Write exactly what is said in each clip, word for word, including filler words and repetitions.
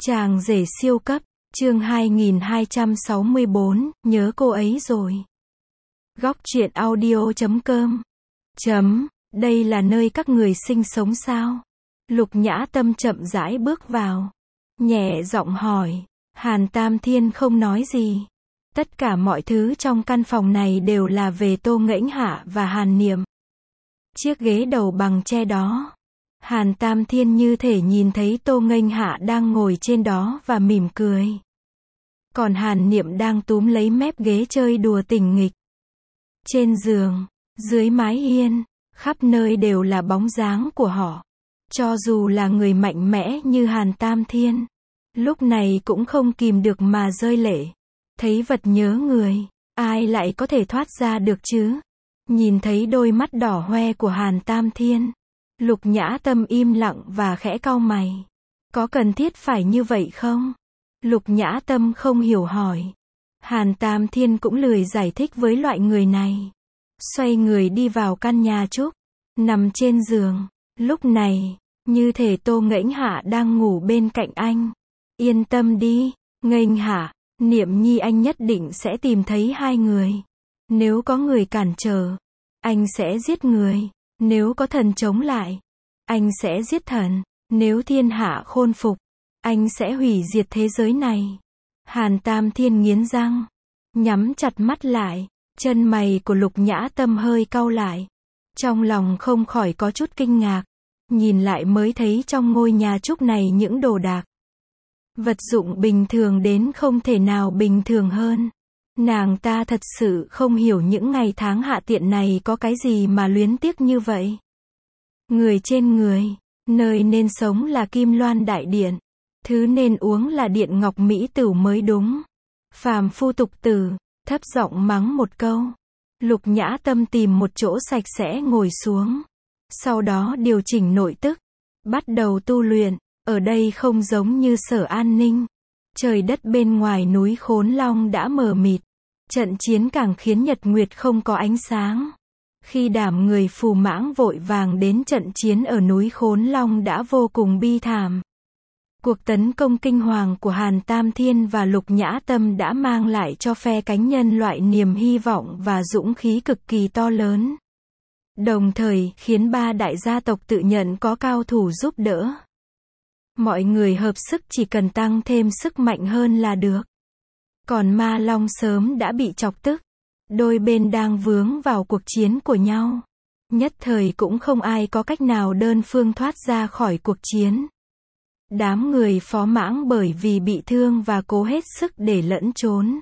Chàng rể siêu cấp, chương hai nghìn hai trăm sáu mươi bốn, nhớ cô ấy rồi. Góc truyện audio chấm com. Chấm, đây là nơi các người sinh sống sao? Lục Nhã Tâm chậm rãi bước vào. Nhẹ giọng hỏi. Hàn Tam Thiên không nói gì. Tất cả mọi thứ trong căn phòng này đều là về Tô Ngẫnh Hạ và Hàn Niệm. Chiếc ghế đầu bằng tre đó. Hàn Tam Thiên như thể nhìn thấy Tô Ngẫnh Hạ đang ngồi trên đó và mỉm cười. Còn Hàn Niệm đang túm lấy mép ghế chơi đùa tình nghịch. Trên giường, dưới mái hiên, khắp nơi đều là bóng dáng của họ. Cho dù là người mạnh mẽ như Hàn Tam Thiên, lúc này cũng không kìm được mà rơi lệ. Thấy vật nhớ người, ai lại có thể thoát ra được chứ? Nhìn thấy đôi mắt đỏ hoe của Hàn Tam Thiên, Lục Nhã Tâm im lặng và khẽ cau mày. Có cần thiết phải như vậy không? Lục Nhã Tâm không hiểu hỏi. Hàn Tam Thiên cũng lười giải thích với loại người này. Xoay người đi vào căn nhà Trúc, nằm trên giường. Lúc này, như thể Tô Ngẫnh Hạ đang ngủ bên cạnh anh. Yên tâm đi, Ngẫnh Hạ, Niệm Nhi anh nhất định sẽ tìm thấy hai người. Nếu có người cản trở, anh sẽ giết người. Nếu có thần chống lại, anh sẽ giết thần. Nếu thiên hạ khôi phục, anh sẽ hủy diệt thế giới này. Hàn Tam Thiên nghiến răng, nhắm chặt mắt lại. Chân mày của Lục Nhã Tâm hơi cau lại. Trong lòng không khỏi có chút kinh ngạc. Nhìn lại mới thấy trong ngôi nhà Trúc này những đồ đạc, vật dụng bình thường đến không thể nào bình thường hơn. Nàng ta thật sự không hiểu những ngày tháng hạ tiện này có cái gì mà luyến tiếc như vậy. Người trên người, nơi nên sống là Kim Loan Đại Điện, thứ nên uống là Điện Ngọc Mỹ Tửu mới đúng. Phàm phu tục tử, thấp giọng mắng một câu. Lục Nhã Tâm tìm một chỗ sạch sẽ ngồi xuống. Sau đó điều chỉnh nội tức, bắt đầu tu luyện. Ở đây không giống như Sở An Ninh. Trời đất bên ngoài núi Khốn Long đã mờ mịt. Trận chiến càng khiến nhật nguyệt không có ánh sáng. Khi đám người Phù Mãng vội vàng đến trận chiến ở núi Khốn Long đã vô cùng bi thảm. Cuộc tấn công kinh hoàng của Hàn Tam Thiên và Lục Nhã Tâm đã mang lại cho phe cánh nhân loại niềm hy vọng và dũng khí cực kỳ to lớn. Đồng thời khiến ba đại gia tộc tự nhận có cao thủ giúp đỡ. Mọi người hợp sức chỉ cần tăng thêm sức mạnh hơn là được. Còn Ma Long sớm đã bị chọc tức. Đôi bên đang vướng vào cuộc chiến của nhau. Nhất thời cũng không ai có cách nào đơn phương thoát ra khỏi cuộc chiến. Đám người Phó Mãng bởi vì bị thương và cố hết sức để lẫn trốn.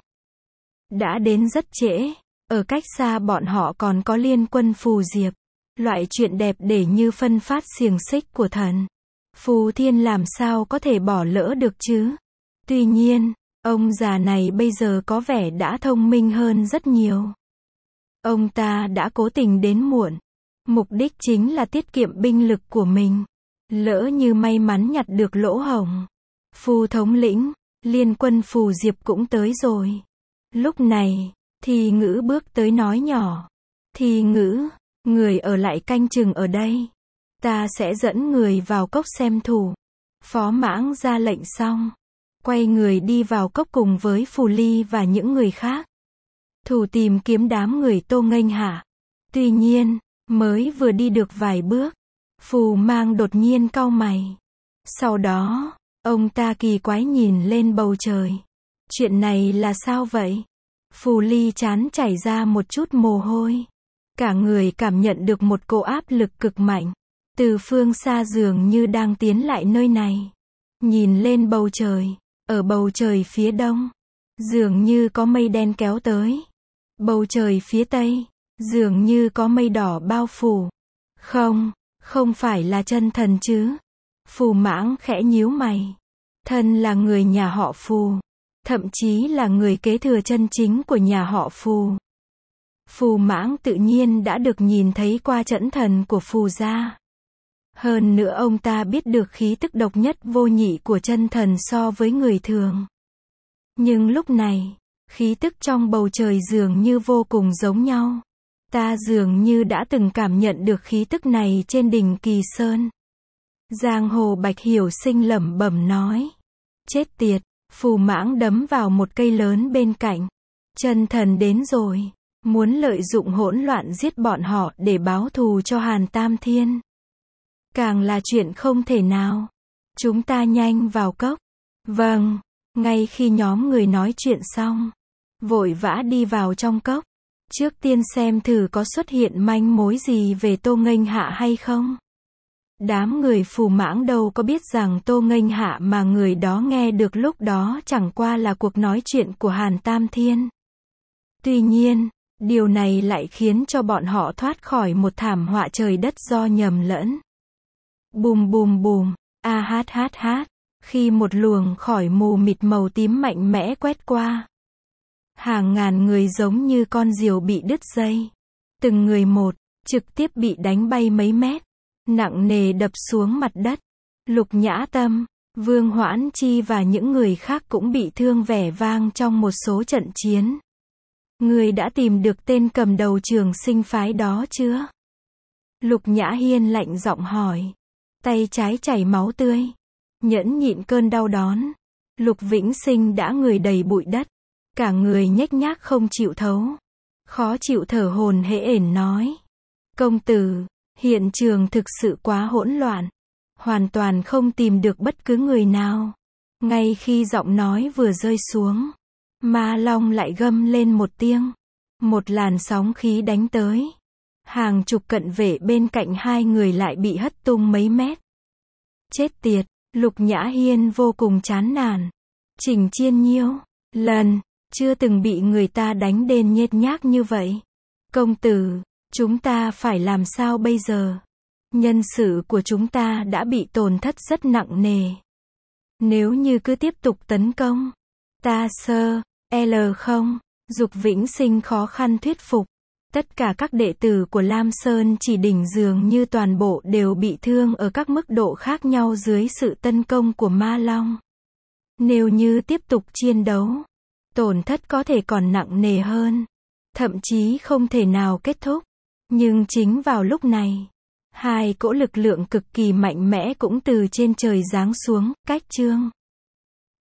Đã đến rất trễ. Ở cách xa bọn họ còn có liên quân Phù Diệp. Loại chuyện đẹp để như phân phát xiềng xích của thần. Phù Thiên làm sao có thể bỏ lỡ được chứ? Tuy nhiên, ông già này bây giờ có vẻ đã thông minh hơn rất nhiều. Ông ta đã cố tình đến muộn. Mục đích chính là tiết kiệm binh lực của mình. Lỡ như may mắn nhặt được lỗ hổng. Phù thống lĩnh, liên quân Phù Diệp cũng tới rồi. Lúc này, Thi Ngữ bước tới nói nhỏ. Thi Ngữ, người ở lại canh chừng ở đây. Ta sẽ dẫn người vào cốc xem thủ. Phó Mãng ra lệnh xong. Quay người đi vào cốc cùng với Phù Ly và những người khác. Thủ tìm kiếm đám người Tô Ngẫnh Hạ. Tuy nhiên, mới vừa đi được vài bước, Phù Mang đột nhiên cau mày. Sau đó, ông ta kỳ quái nhìn lên bầu trời. Chuyện này là sao vậy? Phù Ly trán chảy ra một chút mồ hôi. Cả người cảm nhận được một cỗ áp lực cực mạnh. Từ phương xa dường như đang tiến lại nơi này. Nhìn lên bầu trời. Ở bầu trời phía đông, dường như có mây đen kéo tới. Bầu trời phía tây, dường như có mây đỏ bao phủ. Không, không phải là chân thần chứ? Phù Mãng khẽ nhíu mày. Thần là người nhà họ Phù. Thậm chí là người kế thừa chân chính của nhà họ Phù. Phù Mãng tự nhiên đã được nhìn thấy qua trẫn thần của Phù gia. Hơn nữa ông ta biết được khí tức độc nhất vô nhị của chân thần so với người thường. Nhưng lúc này, khí tức trong bầu trời dường như vô cùng giống nhau. Ta dường như đã từng cảm nhận được khí tức này trên đỉnh Kỳ Sơn. Giang Hồ Bạch Hiểu Sinh lẩm bẩm nói. Chết tiệt, Phù Mãng đấm vào một cây lớn bên cạnh. Chân thần đến rồi, muốn lợi dụng hỗn loạn giết bọn họ để báo thù cho Hàn Tam Thiên. Càng là chuyện không thể nào. Chúng ta nhanh vào cốc. Vâng, ngay khi nhóm người nói chuyện xong, vội vã đi vào trong cốc. Trước tiên xem thử có xuất hiện manh mối gì về Tô Nghênh Hạ hay không. Đám người Phù Mãng đâu có biết rằng Tô Nghênh Hạ mà người đó nghe được lúc đó chẳng qua là cuộc nói chuyện của Hàn Tam Thiên. Tuy nhiên, điều này lại khiến cho bọn họ thoát khỏi một thảm họa trời đất do nhầm lẫn. Bùm bùm bùm, a hát hát hát, khi một luồng khỏi mù mịt màu tím mạnh mẽ quét qua. Hàng ngàn người giống như con diều bị đứt dây. Từng người một, trực tiếp bị đánh bay mấy mét. Nặng nề đập xuống mặt đất. Lục Nhã Tâm, Vương Hoãn Chi và những người khác cũng bị thương vẻ vang trong một số trận chiến. Người đã tìm được tên cầm đầu Trường Sinh phái đó chưa? Lục Nhã Hiên lạnh giọng hỏi. Tay trái chảy máu tươi. Nhẫn nhịn cơn đau đớn. Lục Vĩnh Sinh đã người đầy bụi đất. Cả người nhếch nhác không chịu thấu. Khó chịu thở hổn hển nói. Công tử, hiện trường thực sự quá hỗn loạn. Hoàn toàn không tìm được bất cứ người nào. Ngay khi giọng nói vừa rơi xuống, Ma Long lại gầm lên một tiếng. Một làn sóng khí đánh tới. Hàng chục cận vệ bên cạnh hai người lại bị hất tung mấy mét. Chết tiệt, Lục Nhã Hiên vô cùng chán nản. Trình Chiên Nhiêu, lần, chưa từng bị người ta đánh đến nhếch nhác như vậy. Công tử, chúng ta phải làm sao bây giờ? Nhân sự của chúng ta đã bị tổn thất rất nặng nề. Nếu như cứ tiếp tục tấn công, ta sơ, L không, Dục Vĩnh Sinh khó khăn thuyết phục. Tất cả các đệ tử của Lam Sơn Chỉ Đỉnh dường như toàn bộ đều bị thương ở các mức độ khác nhau dưới sự tấn công của Ma Long. Nếu như tiếp tục chiến đấu, tổn thất có thể còn nặng nề hơn. Thậm chí không thể nào kết thúc. Nhưng chính vào lúc này, hai cỗ lực lượng cực kỳ mạnh mẽ cũng từ trên trời giáng xuống, cách Trương